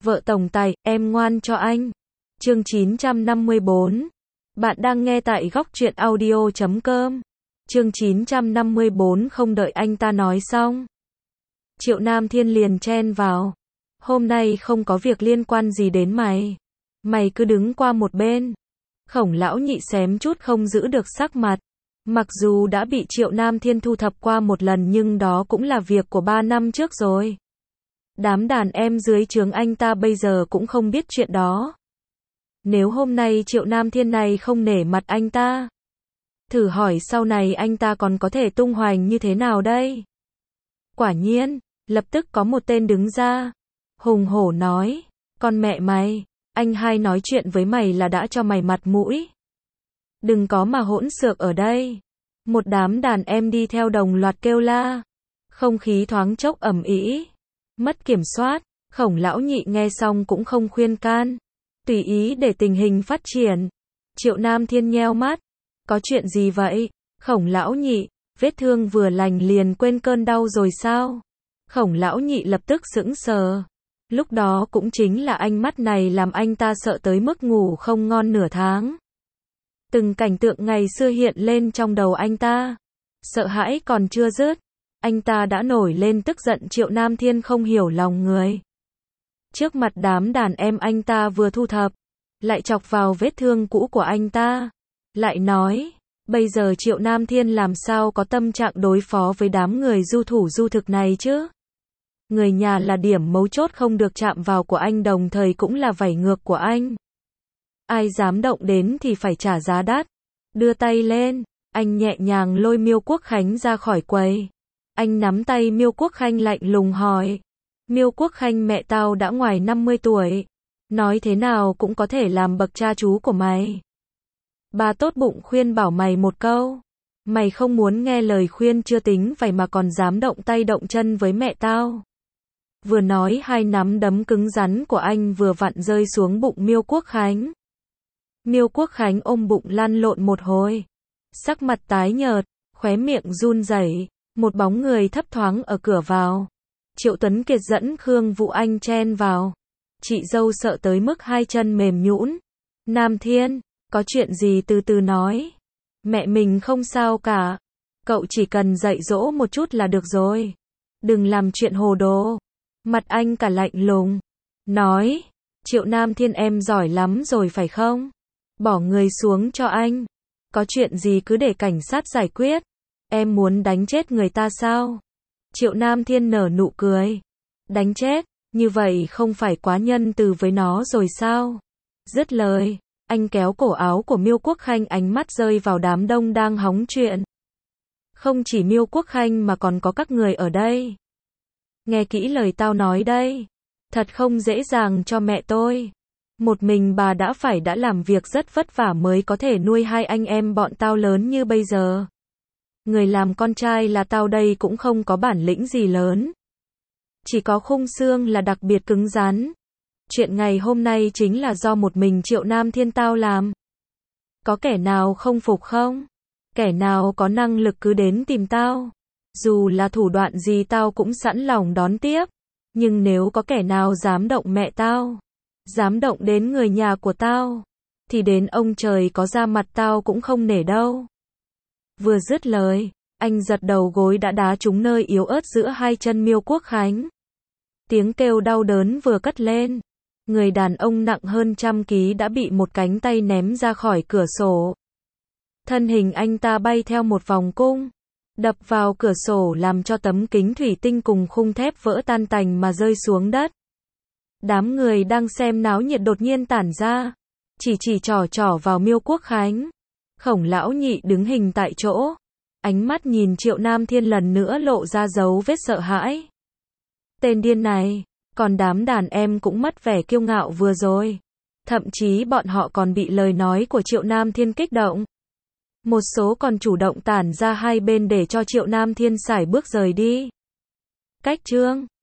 Vợ tổng tài, em ngoan cho anh. Chương 954. Bạn đang nghe tại góc truyện audio.com. Chương 954. Không đợi anh ta nói xong, Triệu Nam Thiên liền chen vào. Hôm nay không có việc liên quan gì đến mày. Mày cứ đứng qua một bên. Khổng lão nhị xém chút không giữ được sắc mặt. Mặc dù đã bị Triệu Nam Thiên thu thập qua một lần nhưng đó cũng là việc của 3 năm trước rồi. Đám đàn em dưới trướng anh ta bây giờ cũng không biết chuyện đó. Nếu hôm nay Triệu Nam Thiên này không nể mặt anh ta, thử hỏi sau này anh ta còn có thể tung hoành như thế nào đây? Quả nhiên, lập tức có một tên đứng ra, hùng hổ nói, con mẹ mày, anh hai nói chuyện với mày là đã cho mày mặt mũi. Đừng có mà hỗn xược ở đây. Một đám đàn em đi theo đồng loạt kêu la. Không khí thoáng chốc ầm ĩ, mất kiểm soát. Khổng lão nhị nghe xong cũng không khuyên can, tùy ý để tình hình phát triển. Triệu Nam Thiên nheo mắt. Có chuyện gì vậy? Khổng lão nhị, vết thương vừa lành liền quên cơn đau rồi sao? Khổng lão nhị lập tức sững sờ. Lúc đó cũng chính là ánh mắt này làm anh ta sợ tới mức ngủ không ngon nửa tháng. Từng cảnh tượng ngày xưa hiện lên trong đầu anh ta. Sợ hãi còn chưa dứt, anh ta đã nổi lên tức giận Triệu Nam Thiên không hiểu lòng người. Trước mặt đám đàn em anh ta vừa thu thập, lại chọc vào vết thương cũ của anh ta. Lại nói, bây giờ Triệu Nam Thiên làm sao có tâm trạng đối phó với đám người du thủ du thực này chứ? Người nhà là điểm mấu chốt không được chạm vào của anh, đồng thời cũng là vảy ngược của anh. Ai dám động đến thì phải trả giá đắt. Đưa tay lên, anh nhẹ nhàng lôi Miêu Quốc Khánh ra khỏi quầy. Anh nắm tay Miêu Quốc Khánh lạnh lùng hỏi. Miêu Quốc Khánh, mẹ tao đã ngoài 50 tuổi. Nói thế nào cũng có thể làm bậc cha chú của mày. Bà tốt bụng khuyên bảo mày một câu. Mày không muốn nghe lời khuyên chưa tính vậy mà còn dám động tay động chân với mẹ tao. Vừa nói hai nắm đấm cứng rắn của anh vừa vặn rơi xuống bụng Miêu Quốc Khánh. Miêu Quốc Khánh ôm bụng lăn lộn một hồi. Sắc mặt tái nhợt, khóe miệng run rẩy. Một bóng người thấp thoáng ở cửa vào. Triệu Tuấn Kiệt dẫn Khương Vũ Anh chen vào. Chị dâu sợ tới mức hai chân mềm nhũn. Nam Thiên, có chuyện gì từ từ nói. Mẹ mình không sao cả. Cậu chỉ cần dạy dỗ một chút là được rồi. Đừng làm chuyện hồ đồ. Mặt anh cả lạnh lùng. Nói, Triệu Nam Thiên em giỏi lắm rồi phải không? Bỏ người xuống cho anh. Có chuyện gì cứ để cảnh sát giải quyết. Em muốn đánh chết người ta sao? Triệu Nam Thiên nở nụ cười. Đánh chết, như vậy không phải quá nhân từ với nó rồi sao? Dứt lời, anh kéo cổ áo của Miêu Quốc Khánh, ánh mắt rơi vào đám đông đang hóng chuyện. Không chỉ Miêu Quốc Khánh mà còn có các người ở đây. Nghe kỹ lời tao nói đây. Thật không dễ dàng cho mẹ tôi. Một mình bà đã làm việc rất vất vả mới có thể nuôi hai anh em bọn tao lớn như bây giờ. Người làm con trai là tao đây cũng không có bản lĩnh gì lớn. Chỉ có khung xương là đặc biệt cứng rắn. Chuyện ngày hôm nay chính là do một mình Triệu Nam Thiên tao làm. Có kẻ nào không phục không? Kẻ nào có năng lực cứ đến tìm tao. Dù là thủ đoạn gì tao cũng sẵn lòng đón tiếp. Nhưng nếu có kẻ nào dám động mẹ tao, dám động đến người nhà của tao, thì đến ông trời có ra mặt tao cũng không nể đâu. Vừa dứt lời, anh giật đầu gối đã đá trúng nơi yếu ớt giữa hai chân Miêu Quốc Khánh. Tiếng kêu đau đớn vừa cất lên, người đàn ông nặng hơn 100 ký đã bị một cánh tay ném ra khỏi cửa sổ. Thân hình anh ta bay theo một vòng cung, đập vào cửa sổ làm cho tấm kính thủy tinh cùng khung thép vỡ tan tành mà rơi xuống đất. Đám người đang xem náo nhiệt đột nhiên tản ra, chỉ trỏ vào Miêu Quốc Khánh. Khổng lão nhị đứng hình tại chỗ, ánh mắt nhìn Triệu Nam Thiên lần nữa lộ ra dấu vết sợ hãi. Tên điên này, còn đám đàn em cũng mất vẻ kiêu ngạo vừa rồi. Thậm chí bọn họ còn bị lời nói của Triệu Nam Thiên kích động. Một số còn chủ động tản ra hai bên để cho Triệu Nam Thiên sải bước rời đi. Cách chương